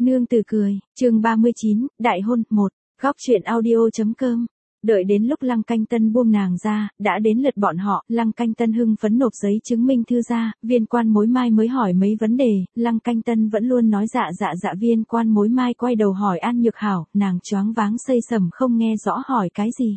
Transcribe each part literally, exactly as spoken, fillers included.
Nương Tử cười, chương ba mươi chín, đại hôn, một, góc truyện audio.com. Đợi đến lúc Lăng Canh Tân buông nàng ra, đã đến lượt bọn họ, Lăng Canh Tân hưng phấn nộp giấy chứng minh thư ra, viên quan mối mai mới hỏi mấy vấn đề, Lăng Canh Tân vẫn luôn nói dạ dạ dạ, viên quan mối mai quay đầu hỏi An Nhược Hảo, nàng choáng váng xây sẩm không nghe rõ hỏi cái gì.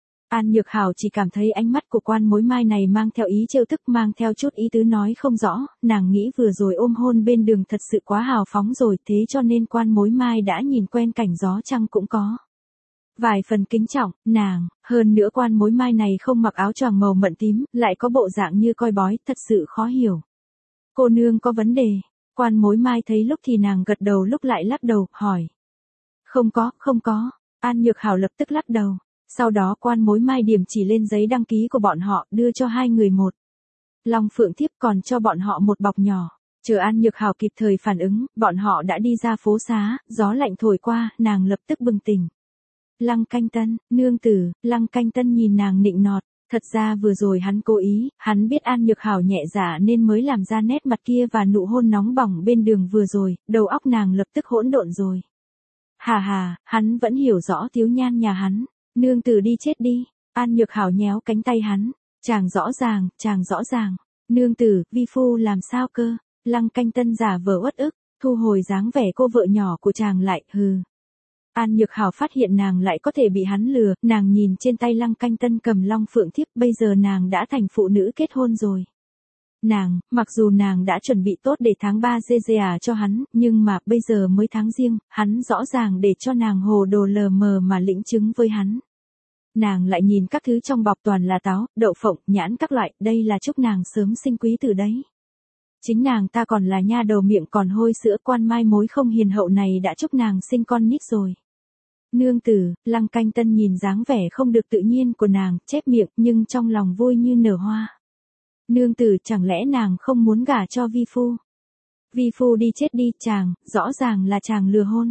An Nhược Hảo chỉ cảm thấy ánh mắt của quan mối mai này mang theo ý trêu tức, mang theo chút ý tứ nói không rõ, nàng nghĩ vừa rồi ôm hôn bên đường thật sự quá hào phóng rồi, thế cho nên quan mối mai đã nhìn quen cảnh gió trăng cũng có vài phần kính trọng, nàng, hơn nữa quan mối mai này không mặc áo choàng màu mận tím, lại có bộ dạng như coi bói, thật sự khó hiểu. Cô nương có vấn đề, quan mối mai thấy lúc thì nàng gật đầu lúc lại lắc đầu, hỏi. Không có, không có, An Nhược Hảo lập tức lắc đầu. Sau đó quan mối mai điểm chỉ lên giấy đăng ký của bọn họ, đưa cho hai người một long phượng thiếp, còn cho bọn họ một bọc nhỏ. Chờ An Nhược Hảo kịp thời phản ứng, bọn họ đã đi ra phố xá, gió lạnh thổi qua, nàng lập tức bừng tỉnh. Lăng Canh Tân, nương tử, Lăng Canh Tân nhìn nàng nịnh nọt, thật ra vừa rồi hắn cố ý, hắn biết An Nhược Hảo nhẹ dạ nên mới làm ra nét mặt kia và nụ hôn nóng bỏng bên đường vừa rồi, đầu óc nàng lập tức hỗn độn rồi. Hà hà, hắn vẫn hiểu rõ thiếu nhan nhà hắn. Nương tử đi chết đi, An Nhược Hảo nhéo cánh tay hắn, chàng rõ ràng, chàng rõ ràng, nương tử, vi phu làm sao cơ, Lăng Canh Tân giả vờ uất ức, thu hồi dáng vẻ cô vợ nhỏ của chàng lại, hừ. An Nhược Hảo phát hiện nàng lại có thể bị hắn lừa, nàng nhìn trên tay Lăng Canh Tân cầm long phượng thiếp, bây giờ nàng đã thành phụ nữ kết hôn rồi. Nàng, mặc dù nàng đã chuẩn bị tốt để tháng ba dê dê à cho hắn, nhưng mà bây giờ mới tháng riêng, hắn rõ ràng để cho nàng hồ đồ lờ mờ mà lĩnh chứng với hắn. Nàng lại nhìn các thứ trong bọc toàn là táo, đậu phộng, nhãn các loại, đây là chúc nàng sớm sinh quý tử đấy. Chính nàng ta còn là nha đầu miệng còn hôi sữa, quan mai mối không hiền hậu này đã chúc nàng sinh con nít rồi. Nương tử, Lăng Canh Tân nhìn dáng vẻ không được tự nhiên của nàng, chép miệng nhưng trong lòng vui như nở hoa. Nương tử, chẳng lẽ nàng không muốn gả cho vi phu? Vi phu đi chết đi, chàng, rõ ràng là chàng lừa hôn.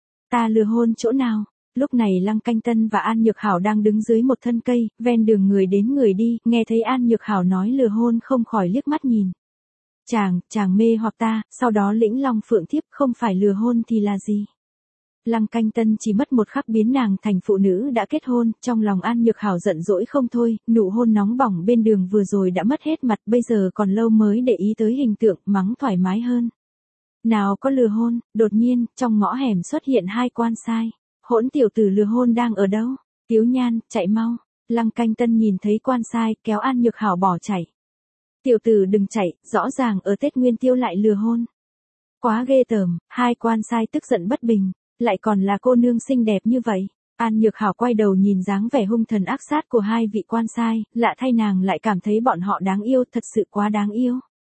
Ta lừa hôn chỗ nào? Lúc này Lăng Canh Tân và An Nhược Hảo đang đứng dưới một thân cây, ven đường người đến người đi, nghe thấy An Nhược Hảo nói lừa hôn không khỏi liếc mắt nhìn. Chàng, chàng mê hoặc ta, sau đó lĩnh long phượng thiếp, không phải lừa hôn thì là gì? Lăng Canh Tân chỉ mất một khắc biến nàng thành phụ nữ đã kết hôn, trong lòng An Nhược Hảo giận dỗi không thôi, nụ hôn nóng bỏng bên đường vừa rồi đã mất hết mặt, bây giờ còn lâu mới để ý tới hình tượng, mắng thoải mái hơn. Nào có lừa hôn, đột nhiên, trong ngõ hẻm xuất hiện hai quan sai. Hỗn tiểu tử lừa hôn đang ở đâu? Tiếu Nhan, chạy mau. Lăng Canh Tân nhìn thấy quan sai, kéo An Nhược Hảo bỏ chạy. Tiểu tử đừng chạy, rõ ràng ở Tết Nguyên Tiêu lại lừa hôn. Quá ghê tởm, hai quan sai tức giận bất bình. Lại còn là cô nương xinh đẹp như vậy. An Nhược Hảo quay đầu nhìn dáng vẻ hung thần ác sát của hai vị quan sai, lạ thay nàng lại cảm thấy bọn họ đáng yêu, thật sự quá đáng yêu.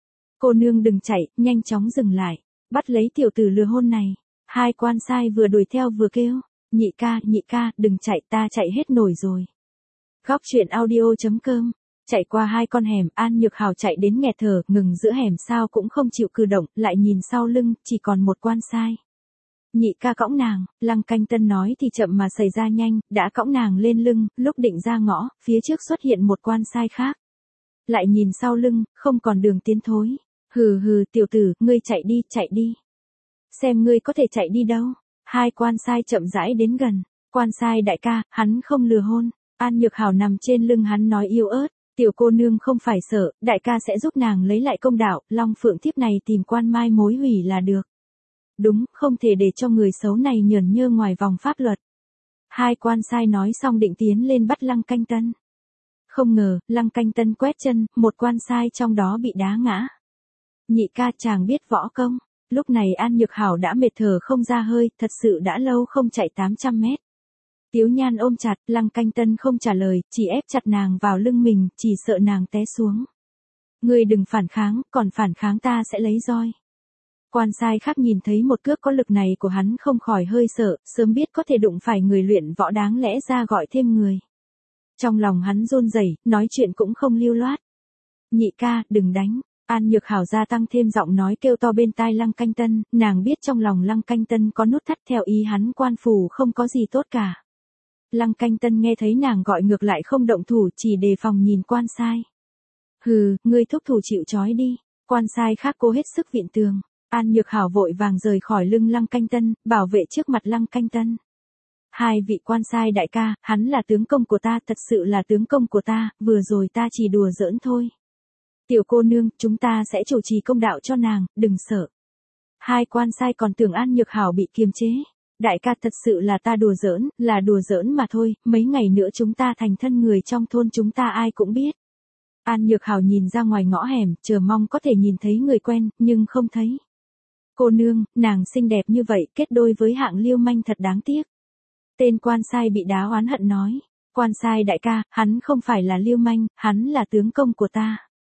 Cô nương đừng chạy, nhanh chóng dừng lại, bắt lấy tiểu tử lừa hôn này. Hai quan sai vừa đuổi theo vừa kêu, nhị ca, nhị ca, đừng chạy, ta chạy hết nổi rồi. Góc truyện audio.com. Chạy qua hai con hẻm, An Nhược Hảo chạy đến nghẹt thở, ngừng giữa hẻm sao cũng không chịu cử động, lại nhìn sau lưng, chỉ còn một quan sai. Nhị ca cõng nàng, Lăng Canh Tân nói thì chậm mà xảy ra nhanh, đã cõng nàng lên lưng, lúc định ra ngõ, phía trước xuất hiện một quan sai khác. Lại nhìn sau lưng, không còn đường tiến thối. Hừ hừ, tiểu tử, ngươi chạy đi, chạy đi. Xem ngươi có thể chạy đi đâu. Hai quan sai chậm rãi đến gần. Quan sai đại ca, hắn không lừa hôn. An Nhược Hảo nằm trên lưng hắn nói yếu ớt. Tiểu cô nương không phải sợ, đại ca sẽ giúp nàng lấy lại công đạo, long phượng thiếp này tìm quan mai mối hủy là được. Đúng, không thể để cho người xấu này nhởn nhơ ngoài vòng pháp luật. Hai quan sai nói xong định tiến lên bắt Lăng Canh Tân. Không ngờ, Lăng Canh Tân quét chân, một quan sai trong đó bị đá ngã. Nhị ca, chàng biết võ công. Lúc này An Nhược Hảo đã mệt thở không ra hơi, thật sự đã lâu không chạy tám trăm mét. Tiếu Nhan ôm chặt, Lăng Canh Tân không trả lời, chỉ ép chặt nàng vào lưng mình, chỉ sợ nàng té xuống. Ngươi đừng phản kháng, còn phản kháng ta sẽ lấy roi. Quan sai khác nhìn thấy một cước có lực này của hắn không khỏi hơi sợ, sớm biết có thể đụng phải người luyện võ đáng lẽ ra gọi thêm người. Trong lòng hắn run rẩy, nói chuyện cũng không lưu loát. Nhị ca, đừng đánh. An Nhược Hảo gia tăng thêm giọng nói kêu to bên tai Lăng Canh Tân, nàng biết trong lòng Lăng Canh Tân có nút thắt, theo ý hắn quan phủ không có gì tốt cả. Lăng Canh Tân nghe thấy nàng gọi ngược lại không động thủ, chỉ đề phòng nhìn quan sai. Hừ, ngươi thúc thủ chịu trói đi. Quan sai khác cố hết sức vịn tường. An Nhược Hảo vội vàng rời khỏi lưng Lăng Canh Tân, bảo vệ trước mặt Lăng Canh Tân. Hai vị quan sai đại ca, hắn là tướng công của ta, thật sự là tướng công của ta, vừa rồi ta chỉ đùa giỡn thôi. Tiểu cô nương, chúng ta sẽ chủ trì công đạo cho nàng, đừng sợ. Hai quan sai còn tưởng An Nhược Hảo bị kiềm chế. Đại ca, thật sự là ta đùa giỡn, là đùa giỡn mà thôi, mấy ngày nữa chúng ta thành thân, người trong thôn chúng ta ai cũng biết. An Nhược Hảo nhìn ra ngoài ngõ hẻm, chờ mong có thể nhìn thấy người quen, nhưng không thấy. Cô nương, nàng xinh đẹp như vậy, kết đôi với hạng lưu manh thật đáng tiếc. Tên quan sai bị đá oán hận nói. Quan sai đại ca, hắn không phải là lưu manh, hắn là tướng công của ta.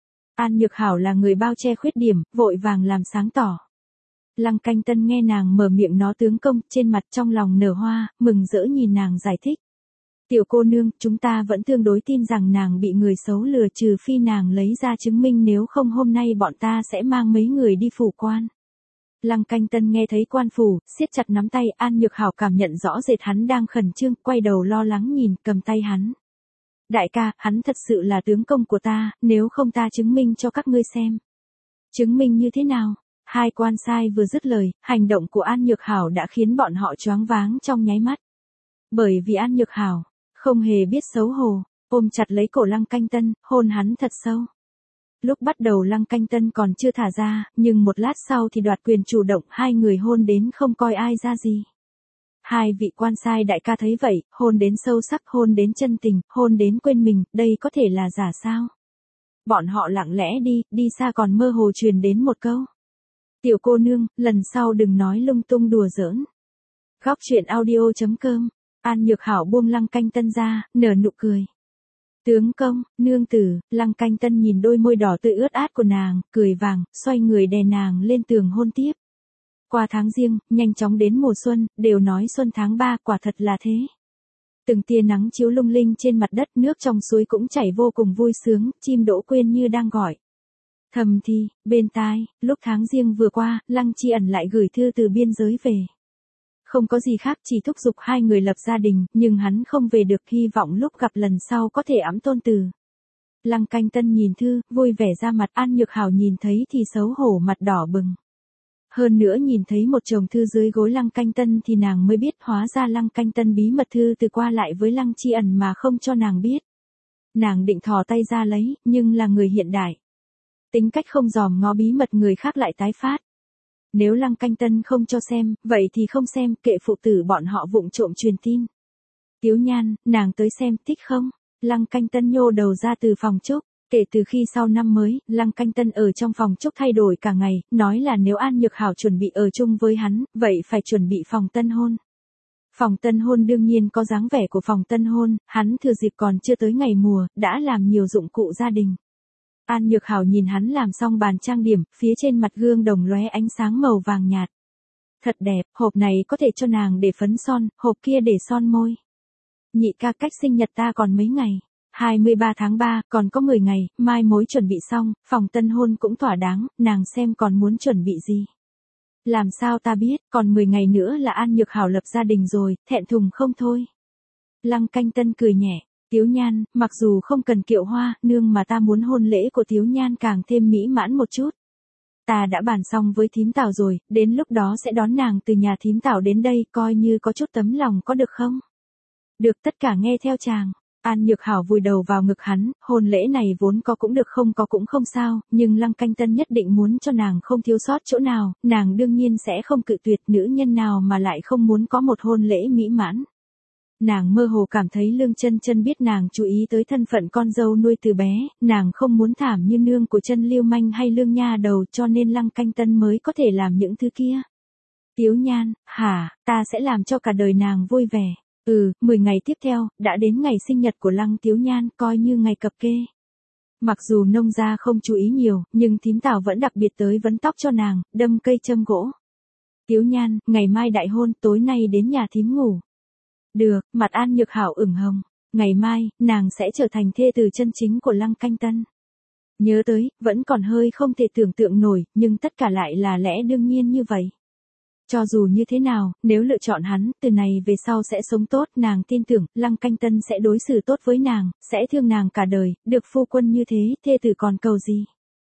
An Nhược Hảo là người bao che khuyết điểm, vội vàng làm sáng tỏ. Lăng Canh Tân nghe nàng mở miệng nó tướng công, trên mặt trong lòng nở hoa, mừng rỡ nhìn nàng giải thích. Tiểu cô nương, chúng ta vẫn tương đối tin rằng nàng bị người xấu lừa, trừ phi nàng lấy ra chứng minh, nếu không hôm nay bọn ta sẽ mang mấy người đi phủ quan. Lăng Canh Tân nghe thấy quan phủ, siết chặt nắm tay. An Nhược Hảo cảm nhận rõ rệt hắn đang khẩn trương, quay đầu lo lắng nhìn, cầm tay hắn. Đại ca, hắn thật sự là tướng công của ta, nếu không ta chứng minh cho các ngươi xem. Chứng minh như thế nào? Hai quan sai vừa dứt lời, hành động của An Nhược Hảo đã khiến bọn họ choáng váng trong nháy mắt. Bởi vì An Nhược Hảo không hề biết xấu hổ, ôm chặt lấy cổ Lăng Canh Tân, hôn hắn thật sâu. Lúc bắt đầu Lăng Canh Tân còn chưa thả ra, nhưng một lát sau thì đoạt quyền chủ động, hai người hôn đến không coi ai ra gì. Hai vị quan sai đại ca thấy vậy, hôn đến sâu sắc, hôn đến chân tình, hôn đến quên mình, đây có thể là giả sao? Bọn họ lặng lẽ đi, đi xa còn mơ hồ truyền đến một câu. Tiểu cô nương, lần sau đừng nói lung tung đùa giỡn. Góc truyện audio chấm com. An Nhược Hảo buông Lăng Canh Tân ra, nở nụ cười. Tướng công, nương tử. Lăng Canh Tân nhìn đôi môi đỏ tươi ướt át của nàng, cười vàng, xoay người đè nàng lên tường hôn tiếp. Qua tháng giêng, nhanh chóng đến mùa xuân, đều nói xuân tháng ba, quả thật là thế. Từng tia nắng chiếu lung linh trên mặt đất, nước trong suối cũng chảy vô cùng vui sướng, chim đỗ quyên như đang gọi. Thầm thì, bên tai, lúc tháng giêng vừa qua, Lăng Chi Ẩn lại gửi thư từ biên giới về. Không có gì khác, chỉ thúc giục hai người lập gia đình, nhưng hắn không về được, hy vọng lúc gặp lần sau có thể ẵm tôn tử. Lăng Canh Tân nhìn thư, vui vẻ ra mặt. An Nhược Hảo nhìn thấy thì xấu hổ mặt đỏ bừng. Hơn nữa nhìn thấy một chồng thư dưới gối Lăng Canh Tân thì nàng mới biết hóa ra Lăng Canh Tân bí mật thư từ qua lại với Lăng Chi Ẩn mà không cho nàng biết. Nàng định thò tay ra lấy, nhưng là người hiện đại. Tính cách không dòm ngó bí mật người khác lại tái phát. Nếu Lăng Canh Tân không cho xem, vậy thì không xem, kệ phụ tử bọn họ vụng trộm truyền tin. Tiếu Nhan, nàng tới xem, thích không? Lăng Canh Tân nhô đầu ra từ phòng trúc. Kể từ khi sau năm mới, Lăng Canh Tân ở trong phòng trúc thay đổi cả ngày, nói là nếu An Nhược Hảo chuẩn bị ở chung với hắn, vậy phải chuẩn bị phòng tân hôn. Phòng tân hôn đương nhiên có dáng vẻ của phòng tân hôn, hắn thừa dịp còn chưa tới ngày mùa, đã làm nhiều dụng cụ gia đình. An Nhược Hảo nhìn hắn làm xong bàn trang điểm, phía trên mặt gương đồng lóe ánh sáng màu vàng nhạt. Thật đẹp, hộp này có thể cho nàng để phấn son, hộp kia để son môi. Nhị ca, cách sinh nhật ta còn mấy ngày. hai mươi ba tháng ba, còn có mười ngày, mai mối chuẩn bị xong, phòng tân hôn cũng thỏa đáng, nàng xem còn muốn chuẩn bị gì. Làm sao ta biết, còn mười ngày nữa là An Nhược Hảo lập gia đình rồi, thẹn thùng không thôi. Lăng Canh Tân cười nhẹ. Tiếu Nhan, mặc dù không cần kiệu hoa, nương mà ta muốn hôn lễ của Tiếu Nhan càng thêm mỹ mãn một chút. Ta đã bàn xong với thím Tảo rồi, đến lúc đó sẽ đón nàng từ nhà thím Tảo đến đây, coi như có chút tấm lòng, có được không? Được, tất cả nghe theo chàng. An Nhược Hảo vùi đầu vào ngực hắn, hôn lễ này vốn có cũng được, không có cũng không sao, nhưng Lăng Canh Tân nhất định muốn cho nàng không thiếu sót chỗ nào, nàng đương nhiên sẽ không cự tuyệt, nữ nhân nào mà lại không muốn có một hôn lễ mỹ mãn. Nàng mơ hồ cảm thấy Lương Chân Chân biết nàng chú ý tới thân phận con dâu nuôi từ bé, nàng không muốn thảm như nương của Chân Lưu Manh hay Lương Nha Đầu, cho nên Lăng Canh Tân mới có thể làm những thứ kia. Tiếu Nhan, hả, ta sẽ làm cho cả đời nàng vui vẻ. Ừ, mười ngày tiếp theo, đã đến ngày sinh nhật của Lăng Tiếu Nhan, coi như ngày cập kê. Mặc dù nông gia không chú ý nhiều, nhưng thím Tảo vẫn đặc biệt tới vấn tóc cho nàng, đâm cây châm gỗ. Tiếu Nhan, ngày mai đại hôn, tối nay đến nhà thím ngủ. Được, mặt An Nhược Hảo ửng hồng. Ngày mai, nàng sẽ trở thành thê tử chân chính của Lăng Canh Tân. Nhớ tới, vẫn còn hơi không thể tưởng tượng nổi, nhưng tất cả lại là lẽ đương nhiên như vậy. Cho dù như thế nào, nếu lựa chọn hắn, từ này về sau sẽ sống tốt, nàng tin tưởng, Lăng Canh Tân sẽ đối xử tốt với nàng, sẽ thương nàng cả đời, được phu quân như thế, thê tử còn cầu gì.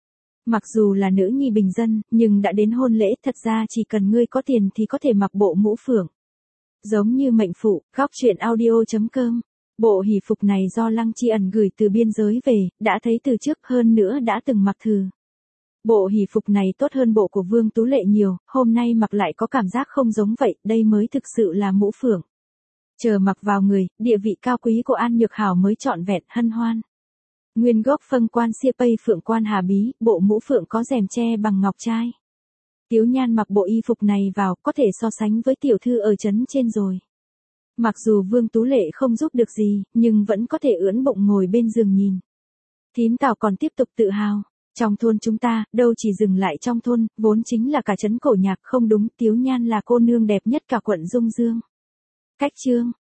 Mặc dù là nữ nhi bình dân, nhưng đã đến hôn lễ, thật ra chỉ cần ngươi có tiền thì có thể mặc bộ mũ phượng. Giống như mệnh phụ, góc chuyện audio chấm com. Bộ hỷ phục này do Lăng Chi Ẩn gửi từ biên giới về, đã thấy từ trước, hơn nữa đã từng mặc thử. Bộ hỷ phục này tốt hơn bộ của Vương Tú Lệ nhiều, hôm nay mặc lại có cảm giác không giống vậy, đây mới thực sự là mũ phượng. Chờ mặc vào người, địa vị cao quý của An Nhược Hảo mới trọn vẹn hân hoan. Nguyên gốc phân quan xia pây phượng quan hà bí, bộ mũ phượng có rèm che bằng ngọc trai. Tiếu Nhan mặc bộ y phục này vào, có thể so sánh với tiểu thư ở trấn trên rồi. Mặc dù Vương Tú Lệ không giúp được gì, nhưng vẫn có thể ưỡn bụng ngồi bên giường nhìn. Thím Tào còn tiếp tục tự hào. Trong thôn chúng ta, đâu chỉ dừng lại trong thôn, vốn chính là cả trấn cổ nhạc, không đúng, Tiếu Nhan là cô nương đẹp nhất cả quận Dung Dương. Cách chương